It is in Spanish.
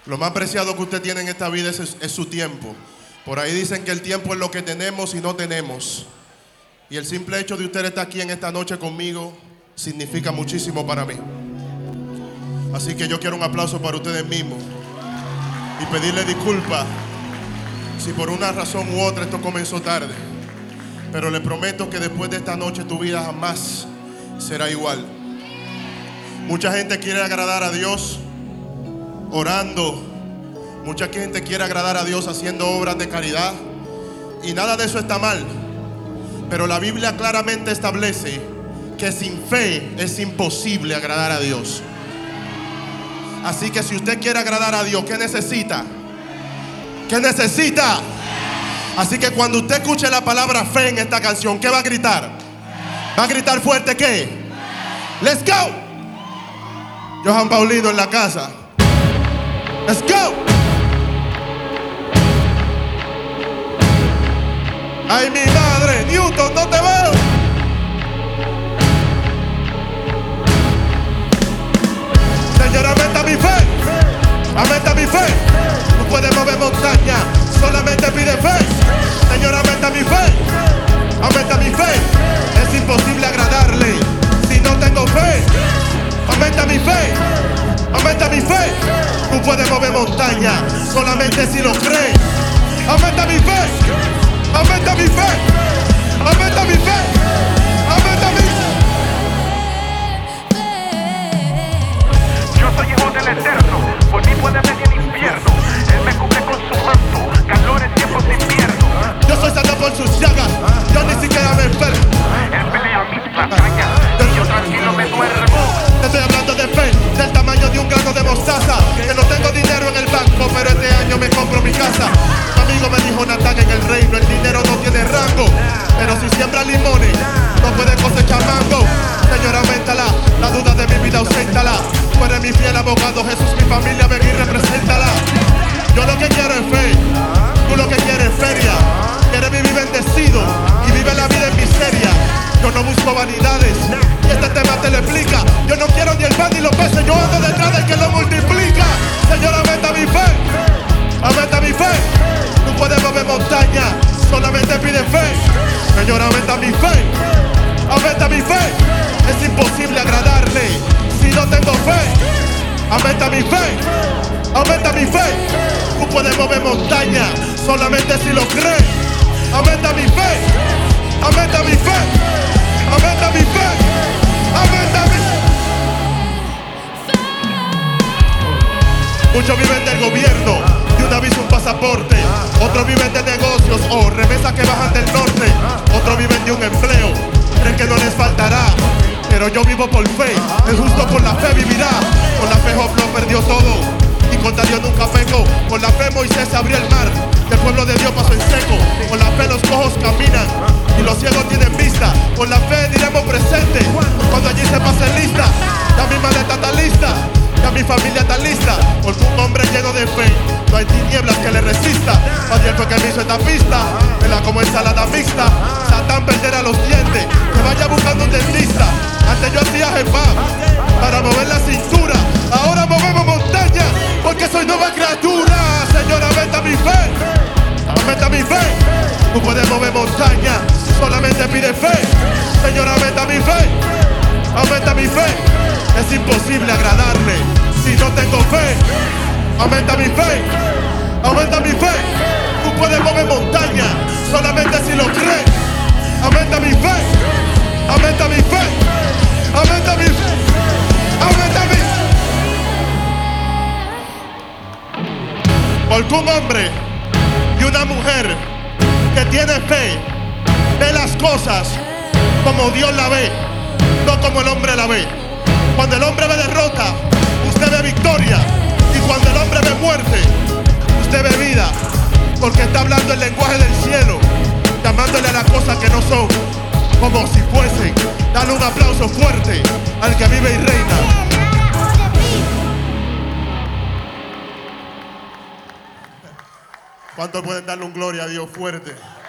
Lo más preciado que usted tiene en esta vida es su tiempo. Por ahí dicen que el tiempo es lo que tenemos y no tenemos. Y el simple hecho de usted estar aquí en esta noche conmigo significa muchísimo para mí. Así que yo quiero un aplauso para ustedes mismos y pedirle disculpas si por una razón u otra esto comenzó tarde. Pero le prometo que después de esta noche tu vida jamás será igual. Mucha gente quiere agradar a Dios orando. Mucha gente quiere agradar a Dios haciendo obras de caridad. Y nada de eso está mal. Pero la Biblia claramente establece que sin fe es imposible agradar a Dios. Así que si usted quiere agradar a Dios, ¿qué necesita? ¿Qué necesita? Así que cuando usted escuche la palabra fe en esta canción, ¿qué va a gritar? ¿Va a gritar fuerte qué? ¡Let's go! Johan Paulino en la casa. ¡Let's go! ¡Ay, mi madre! ¡Newton, no te veo! Señor, aumenta mi fe. Aumenta mi fe. Tú puedes mover montaña, solamente pide fe. Señor, aumenta mi fe. Aumenta mi fe. Es imposible agradarle si no tengo fe. Aumenta mi fe. Aumenta mi fe. Tú puedes mover montaña, solamente si lo crees. Aumenta mi fe. Aumenta mi fe. Aumenta mi fe. Aumenta mi fe. Yo soy hijo del Eterno, por mí puede venir el infierno. Él me cubre con su manto, calor en tiempos de invierno. Yo soy santo por sus llagas, yo ni siquiera me enfermo. Él pelea mis batallas y yo tranquilo me duermo. Te estoy hablando de fe, del tamaño de un grano de mostaza. Que no tengo dinero en el banco, pero este año me compro mi casa. Mi amigo me dijo, Natán, en el reino el dinero no tiene rango. Pero si siembra limones, no puede cosechar mango. Señor, aumentala, la duda de mi vida auséntala. Tú eres mi fiel abogado, Jesús, mi familia, ven y represéntala. Yo lo que quiero es fe, tú lo que quieres es feria. Quieres vivir bendecido y vive la vida en miseria. Yo no busco vanidades y este tema te lo explica. Yo no quiero ni el pan ni los peces, yo ando detrás del que lo multiplica. Señor, aumenta mi fe, aumenta mi fe. Tú puedes mover montaña, solamente pide fe. Señor, aumenta mi fe, aumenta mi fe. Es imposible agradarle si no tengo fe. Aumenta mi fe, aumenta mi fe. Tú puedes mover montaña, solamente si lo crees. Aumenta mi fe, aumenta mi fe. Aumenta mi fe, aumenta mi fe. Muchos viven del gobierno, de una visa un pasaporte. Otros viven de negocios o remesas que bajan del norte. Otros viven de un empleo, creen que no les faltará. Pero yo vivo por fe, el justo por la fe vivirá. Con la fe Job no perdió todo y contra Dios nunca pecó. Con la fe Moisés abrió el mar, el pueblo de Dios pasó en seco. Con la fe los cojos caminan y los ciegos tienen vista. Con la fe diremos presente cuando allí se pase lista. Ya mi maleta está lista, ya mi familia está lista. Porque un hombre lleno de fe, no hay tinieblas que le resista. Adiós fue que me hizo esta pista, vela como ensalada mixta. Satán perderá los dientes, que vaya buscando un dentista. Antes yo hacía jepá para mover la cintura, ahora movemos montaña porque soy nueva criatura. Señor, aumenta mi fe, aumenta mi fe. Tú puedes mover montaña, solamente pide fe. Señor, aumenta mi fe, aumenta mi fe. Es imposible agradarle si no tengo fe. Aumenta mi fe, aumenta mi fe. Tú puedes mover montaña, solamente si lo crees. Aumenta mi fe, aumenta mi fe. Aumenta mi fe, aumenta mi fe. Porque un hombre y una mujer que tiene fe ve las cosas como Dios la ve, no como el hombre la ve. Cuando el hombre ve derrota, usted ve victoria. Y cuando el hombre ve muerte, usted ve vida. Porque está hablando el lenguaje del cielo, llamándole a las cosas que no son como si fuesen. Dale un aplauso fuerte al que vive y reina. ¿Cuántos pueden darle un gloria a Dios fuerte?